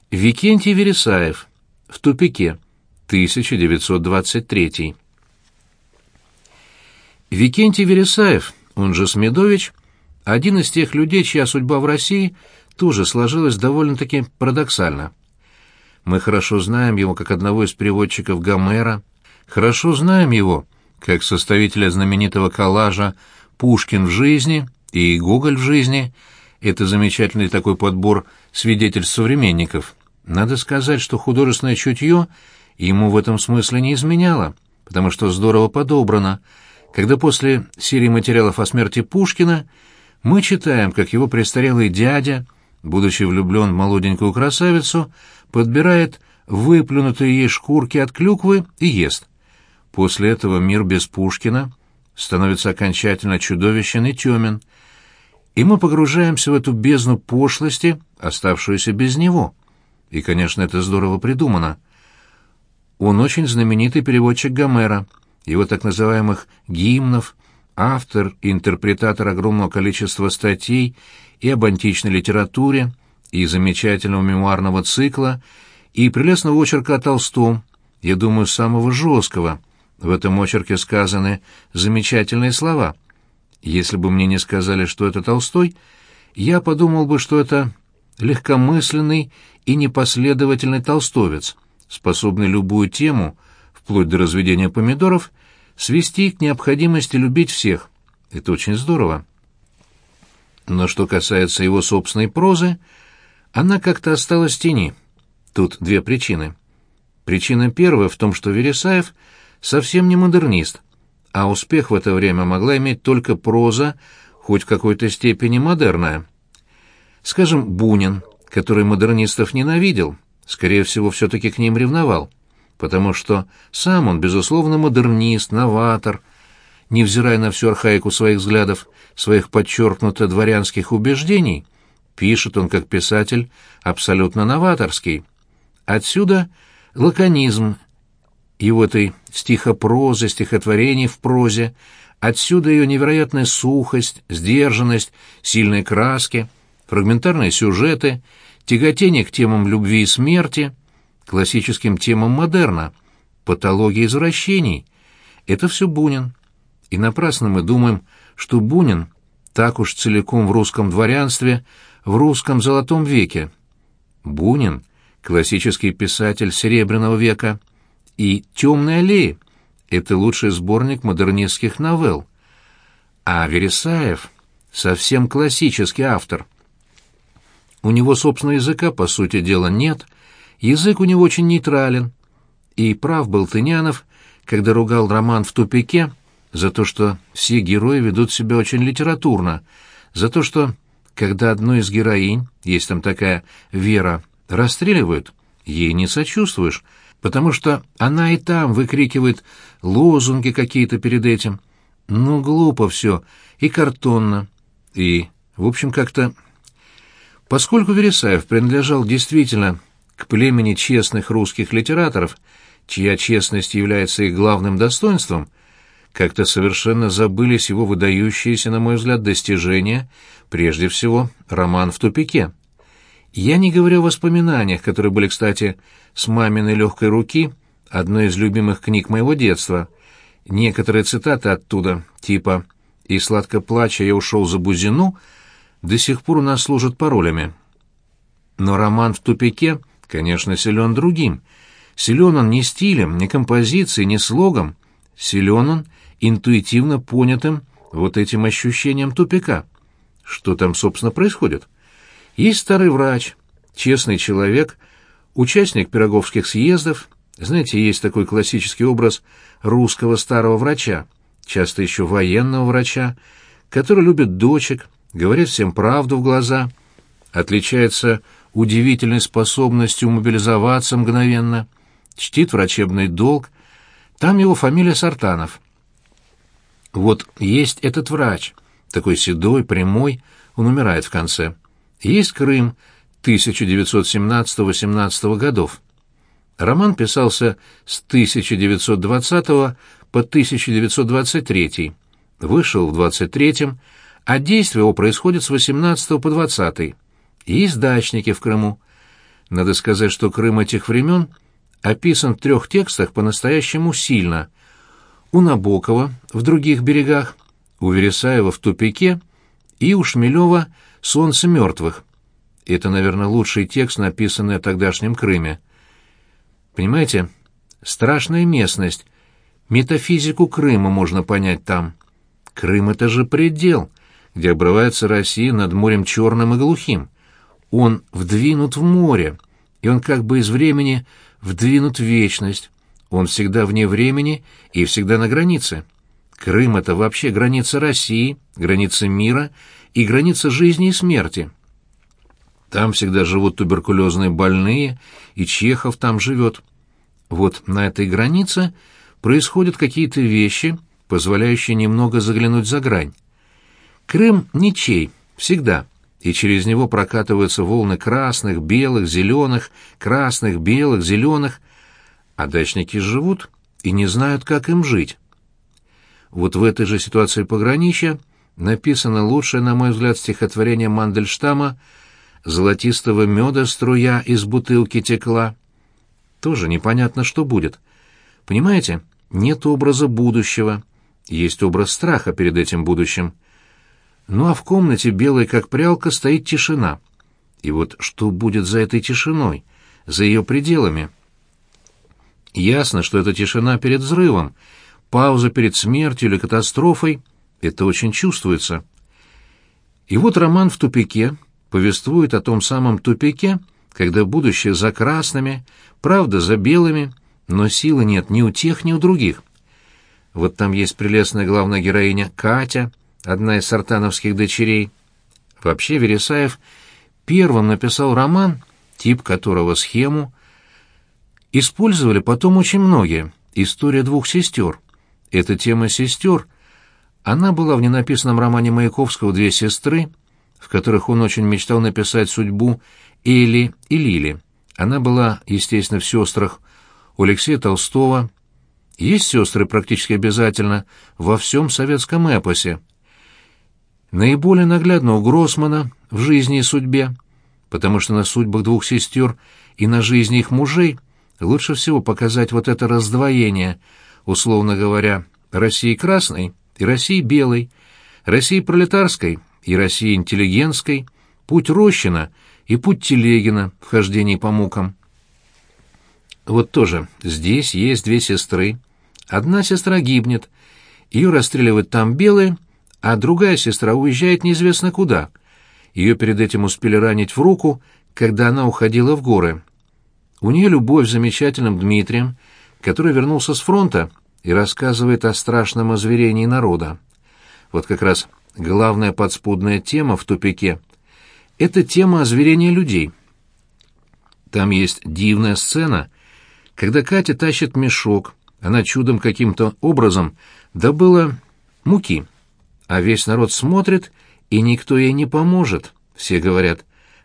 Викентий Вересаев. В тупике. 1923. Викентий Вересаев, он же Смедович, один из тех людей, чья судьба в России тоже сложилась довольно-таки парадоксально. Мы хорошо знаем его как одного из переводчиков Гомера, хорошо знаем его как составителя знаменитого коллажа «Пушкин в жизни» и «Гоголь в жизни». Это замечательный такой подбор свидетельств современников. Надо сказать, что художественное чутье ему в этом смысле не изменяло, потому что здорово подобрано, когда после серии материалов о смерти Пушкина мы читаем, как его престарелый дядя, будучи влюблен в молоденькую красавицу, подбирает выплюнутые ей шкурки от клюквы и ест. После этого мир без Пушкина становится окончательно чудовищен и темен, и мы погружаемся в эту бездну пошлости, оставшуюся без него. И, конечно, это здорово придумано. Он очень знаменитый переводчик Гомера, его так называемых гимнов, автор и интерпретатор огромного количества статей и об античной литературе, и замечательного мемуарного цикла, и прелестного очерка о Толстом, я думаю, самого жесткого. В этом очерке сказаны замечательные слова. Если бы мне не сказали, что это Толстой, я подумал бы, что это легкомысленный и непоследовательный толстовец, способный любую тему, вплоть до разведения помидоров, свести к необходимости любить всех. Это очень здорово. Но что касается его собственной прозы, она как-то осталась в тени. Тут две причины. Причина первая в том, что Вересаев совсем не модернист, а успех в это время могла иметь только проза, хоть в какой-то степени модерная. Скажем, Бунин, который модернистов ненавидел, скорее всего, все-таки к ним ревновал, потому что сам он, безусловно, модернист, новатор, невзирая на всю архаику своих взглядов, своих подчеркнуто дворянских убеждений, пишет он, как писатель, абсолютно новаторский. Отсюда лаконизм его этой стихопрозы, стихотворений в прозе, отсюда ее невероятная сухость, сдержанность, сильные краски, фрагментарные сюжеты, тяготение к темам любви и смерти, классическим темам модерна, патологии извращений. Это все Бунин. И напрасно мы думаем, что Бунин так уж целиком в русском дворянстве, в русском золотом веке. Бунин — классический писатель Серебряного века, и «Темные аллеи» — это лучший сборник модернистских новелл. А Вересаев — совсем классический автор. У него собственного языка, по сути дела, нет, язык у него очень нейтрален. И прав был Тынянов, когда ругал роман «В тупике» за то, что все герои ведут себя очень литературно, за то, что, когда одну из героинь, есть там такая Вера, расстреливают, ей не сочувствуешь, потому что она и там выкрикивает лозунги какие-то перед этим. Ну, глупо все, и картонно, и, в общем, как-то... Поскольку Вересаев принадлежал действительно к племени честных русских литераторов, чья честность является их главным достоинством, как-то совершенно забылись его выдающиеся, на мой взгляд, достижения, прежде всего, роман «В тупике». Я не говорю о воспоминаниях, которые были, кстати, с маминой легкой руки, одной из любимых книг моего детства. Некоторые цитаты оттуда, типа «И сладко плача я ушел за Бузину», до сих пор у нас служат паролями. Но роман «В тупике», конечно, силен другим. Силен он не стилем, не композицией, не слогом. Силен он интуитивно понятым вот этим ощущением тупика. Что там, собственно, происходит? Есть старый врач, честный человек, участник пироговских съездов. Знаете, есть такой классический образ русского старого врача, часто еще военного врача, который любит дочек, говорит всем правду в глаза, отличается удивительной способностью мобилизоваться мгновенно, чтит врачебный долг. Там его фамилия Сартанов. Вот есть этот врач, такой седой, прямой, он умирает в конце. Есть Крым 1917-18 годов. Роман писался с 1920 по 1923, вышел в 23-м, а действие его происходит с 18 по 20. Есть дачники в Крыму. Надо сказать, что Крым этих времен описан в 3 текстах по-настоящему сильно. У Набокова в «Других берегах», у Вересаева в «Тупике» и у Шмелева «Солнце мертвых». Это, наверное, лучший текст, написанный о тогдашнем Крыме. Понимаете, страшная местность. Метафизику Крыма можно понять там. Крым — это же предел, где обрывается Россия над морем черным и глухим. Он вдвинут в море, и он как бы из времени вдвинут в вечность. Он всегда вне времени и всегда на границе. Крым — это вообще граница России, граница мира и граница жизни и смерти. Там всегда живут туберкулезные больные, и Чехов там живет. Вот на этой границе происходят какие-то вещи, позволяющие немного заглянуть за грань. Крым ничей, всегда, и через него прокатываются волны красных, белых, зеленых, красных, белых, зеленых, а дачники живут и не знают, как им жить. Вот в этой же ситуации пограничья написано лучшее, на мой взгляд, стихотворение Мандельштама «Золотистого меда струя из бутылки текла». Тоже непонятно, что будет. Понимаете, нет образа будущего, есть образ страха перед этим будущим. Ну а в комнате, белой как прялка, стоит тишина. И вот что будет за этой тишиной, за ее пределами? Ясно, что это тишина перед взрывом, пауза перед смертью или катастрофой. Это очень чувствуется. И вот роман «В тупике» повествует о том самом тупике, когда будущее за красными, правда за белыми, но силы нет ни у тех, ни у других. Вот там есть прелестная главная героиня Катя, одна из сартановских дочерей. Вообще Вересаев первым написал роман, тип которого, схему, использовали потом очень многие. «История 2 сестер». Эта тема сестер, она была в ненаписанном романе Маяковского «Две сестры», в которых он очень мечтал написать судьбу Эли и Лили. Она была, естественно, в сестрах у Алексея Толстого. Есть сестры практически обязательно во всем советском эпосе. Наиболее наглядно у Гроссмана в «Жизни и судьбе», потому что на судьбах 2 сестер и на жизни их мужей лучше всего показать вот это раздвоение, условно говоря, России красной и России белой, России пролетарской и России интеллигентской, путь Рощина и путь Телегина в хождении по мукам. Вот тоже здесь есть 2 сестры. Одна сестра гибнет, ее расстреливают там белые, а другая сестра уезжает неизвестно куда. Ее перед этим успели ранить в руку, когда она уходила в горы. У нее любовь с замечательным Дмитрием, который вернулся с фронта и рассказывает о страшном озверении народа. Вот как раз главная подспудная тема в тупике — это тема озверения людей. Там есть дивная сцена, когда Катя тащит мешок, она чудом каким-то образом добыла муки, а весь народ смотрит, и никто ей не поможет. Все говорят: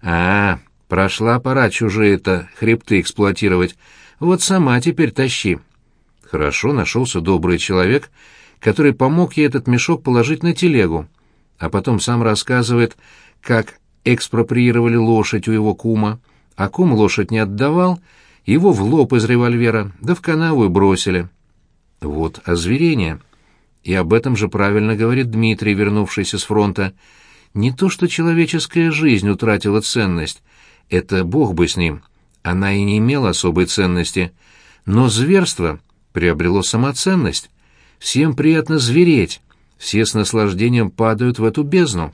прошла пора чужие-то хребты эксплуатировать, вот сама теперь тащи». Хорошо, нашелся добрый человек, который помог ей этот мешок положить на телегу, а потом сам рассказывает, как экспроприировали лошадь у его кума, а кум лошадь не отдавал, его в лоб из револьвера, да в канаву и бросили. Вот озверение. И об этом же правильно говорит Дмитрий, вернувшийся с фронта. Не то, что человеческая жизнь утратила ценность, это бог бы с ним, она и не имела особой ценности, но зверство приобрело самоценность. Всем приятно звереть, все с наслаждением падают в эту бездну.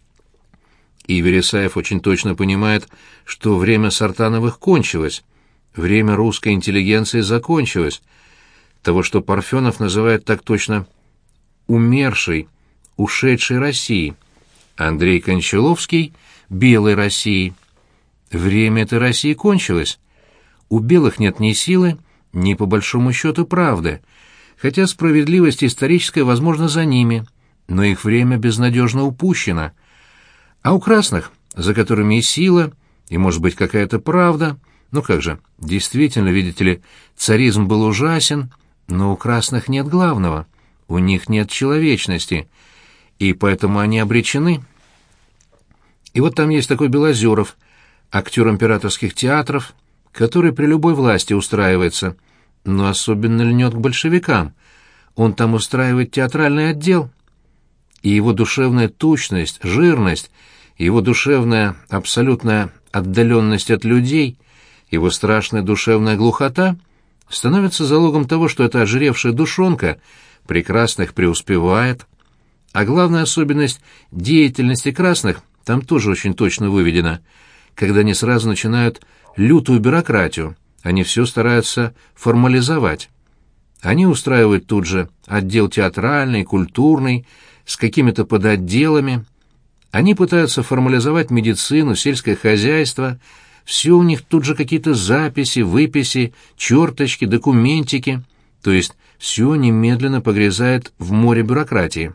И Вересаев очень точно понимает, что время Сартановых кончилось, время русской интеллигенции закончилось, того, что Парфенов называет так точно умершей, ушедшей Россией, Андрей Кончаловский — белой Россией. Время этой России кончилось. У белых нет ни силы, ни, по большому счету, правды, хотя справедливость историческая, возможно, за ними, но их время безнадежно упущено. А у красных, за которыми и сила, и, может быть, какая-то правда, ну как же, действительно, видите ли, царизм был ужасен, но у красных нет главного, у них нет человечности, и поэтому они обречены. И вот там есть такой Белозеров, актер императорских театров, который при любой власти устраивается, но особенно льнет к большевикам. Он там устраивает театральный отдел. И его душевная тучность, жирность, его душевная абсолютная отдаленность от людей, его страшная душевная глухота становятся залогом того, что эта ожиревшая душонка прекрасных преуспевает. А главная особенность деятельности красных там тоже очень точно выведена. Когда они сразу начинают лютую бюрократию, они все стараются формализовать. Они устраивают тут же отдел театральный, культурный, с какими-то подотделами. Они пытаются формализовать медицину, сельское хозяйство. Все у них тут же какие-то записи, выписи, черточки, документики. То есть все немедленно погрязает в море бюрократии.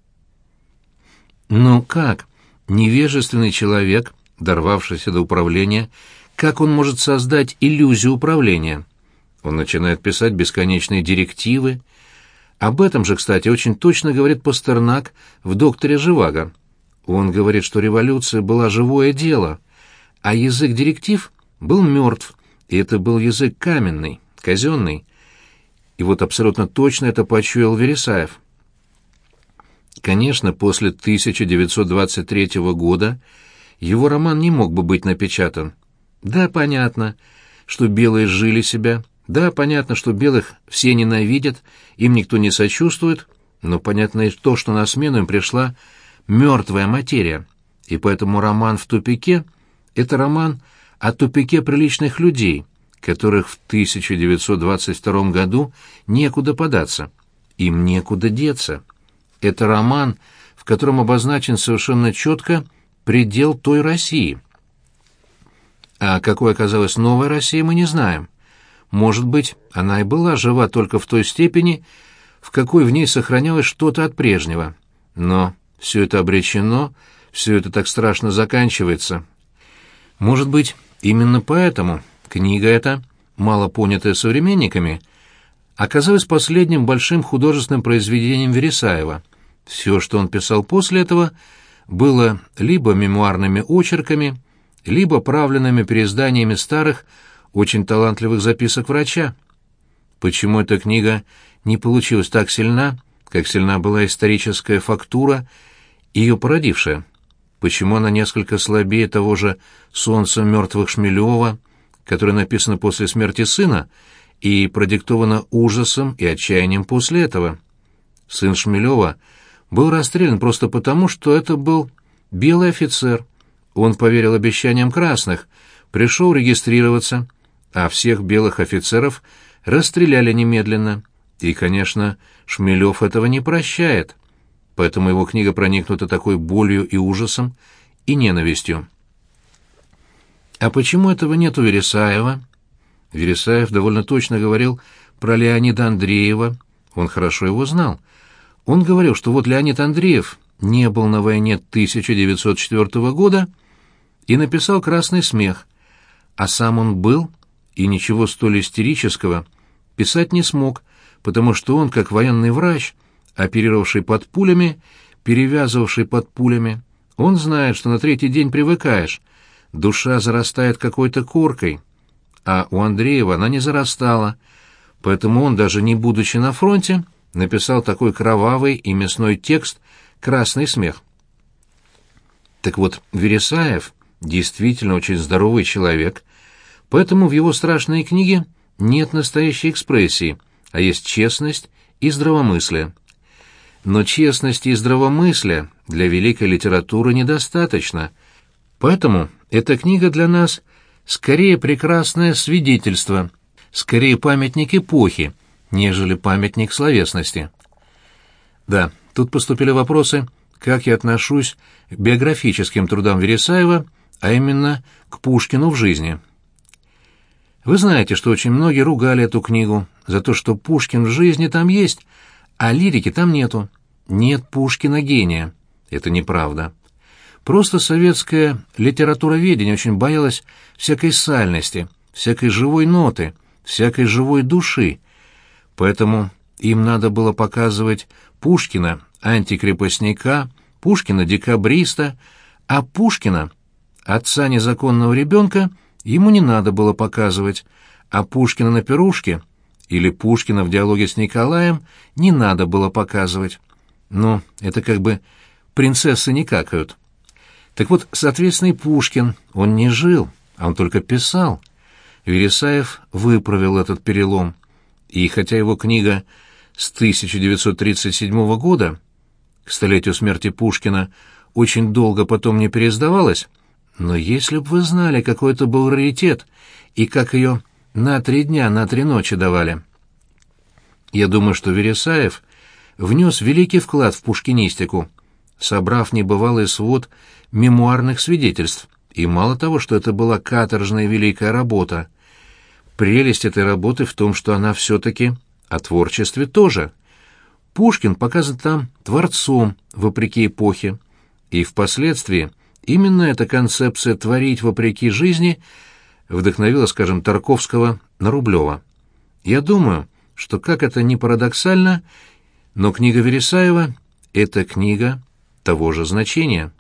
Но как? Невежественный человек, дорвавшийся до управления, как он может создать иллюзию управления? Он начинает писать бесконечные директивы. Об этом же, кстати, очень точно говорит Пастернак в «Докторе Живаго». Он говорит, что революция была живое дело, а язык директив был мертв, и это был язык каменный, казенный. И вот абсолютно точно это почуял Вересаев. Конечно, после 1923 года его роман не мог бы быть напечатан. Да, понятно, что белые жили себя, да, понятно, что белых все ненавидят, им никто не сочувствует, но понятно и то, что на смену им пришла мертвая материя, и поэтому роман «В тупике» — это роман о тупике приличных людей, которых в 1922 году некуда податься, им некуда деться. Это роман, в котором обозначен совершенно четко предел той России. А какой оказалась новая Россия, мы не знаем. Может быть, она и была жива только в той степени, в какой в ней сохранялось что-то от прежнего. Но все это обречено, все это так страшно заканчивается. Может быть, именно поэтому книга эта, мало понятая современниками, оказалась последним большим художественным произведением Вересаева. Все, что он писал после этого, было либо мемуарными очерками, либо правленными переизданиями старых, очень талантливых записок врача. Почему эта книга не получилась так сильна, как сильна была историческая фактура, ее породившая? Почему она несколько слабее того же «Солнца мертвых» Шмелева, которое написано после смерти сына и продиктовано ужасом и отчаянием после этого? Сын Шмелева был расстрелян просто потому, что это был белый офицер. Он поверил обещаниям красных, пришел регистрироваться, а всех белых офицеров расстреляли немедленно. И, конечно, Шмелев этого не прощает, поэтому его книга проникнута такой болью и ужасом и ненавистью. А почему этого нет у Вересаева? Вересаев довольно точно говорил про Леонида Андреева, он хорошо его знал. Он говорил, что вот Леонид Андреев не был на войне 1904 года и написал «Красный смех», а сам он был и ничего столь истерического писать не смог, потому что он, как военный врач, оперировавший под пулями, перевязывавший под пулями, он знает, что на третий день привыкаешь, душа зарастает какой-то коркой, а у Андреева она не зарастала, поэтому он, даже не будучи на фронте, написал такой кровавый и мясной текст «Красный смех». Так вот, Вересаев действительно очень здоровый человек, поэтому в его страшной книге нет настоящей экспрессии, а есть честность и здравомыслие. Но честности и здравомыслия для великой литературы недостаточно, поэтому эта книга для нас скорее прекрасное свидетельство, скорее памятник эпохи, нежели памятник словесности. Да, тут поступили вопросы, как я отношусь к биографическим трудам Вересаева, а именно к Пушкину в жизни. Вы знаете, что очень многие ругали эту книгу за то, что Пушкин в жизни там есть, а лирики там нету. Нет Пушкина-гения. Это неправда. Просто советское литературоведение очень боялось всякой сальности, всякой живой ноты, всякой живой души. Поэтому им надо было показывать Пушкина антикрепостника, Пушкина декабриста, а Пушкина отца незаконного ребенка ему не надо было показывать, а Пушкина на пирушке или Пушкина в диалоге с Николаем не надо было показывать. Ну, это как бы принцессы не какают. Так вот, соответственно, и Пушкин, он не жил, а он только писал. Вересаев выправил этот перелом, и хотя его книга с 1937 года, к столетию смерти Пушкина, очень долго потом не переиздавалась, но если бы вы знали, какой это был раритет, и как ее на 3 дня, на 3 ночи давали. Я думаю, что Вересаев внес великий вклад в пушкинистику, собрав небывалый свод мемуарных свидетельств, и мало того, что это была каторжная великая работа, прелесть этой работы в том, что она все-таки о творчестве тоже. Пушкин показан там творцом, вопреки эпохе, и впоследствии именно эта концепция «творить вопреки жизни» вдохновила, скажем, Тарковского на Рублева. Я думаю, что, как это ни парадоксально, но книга Вересаева — это книга того же значения.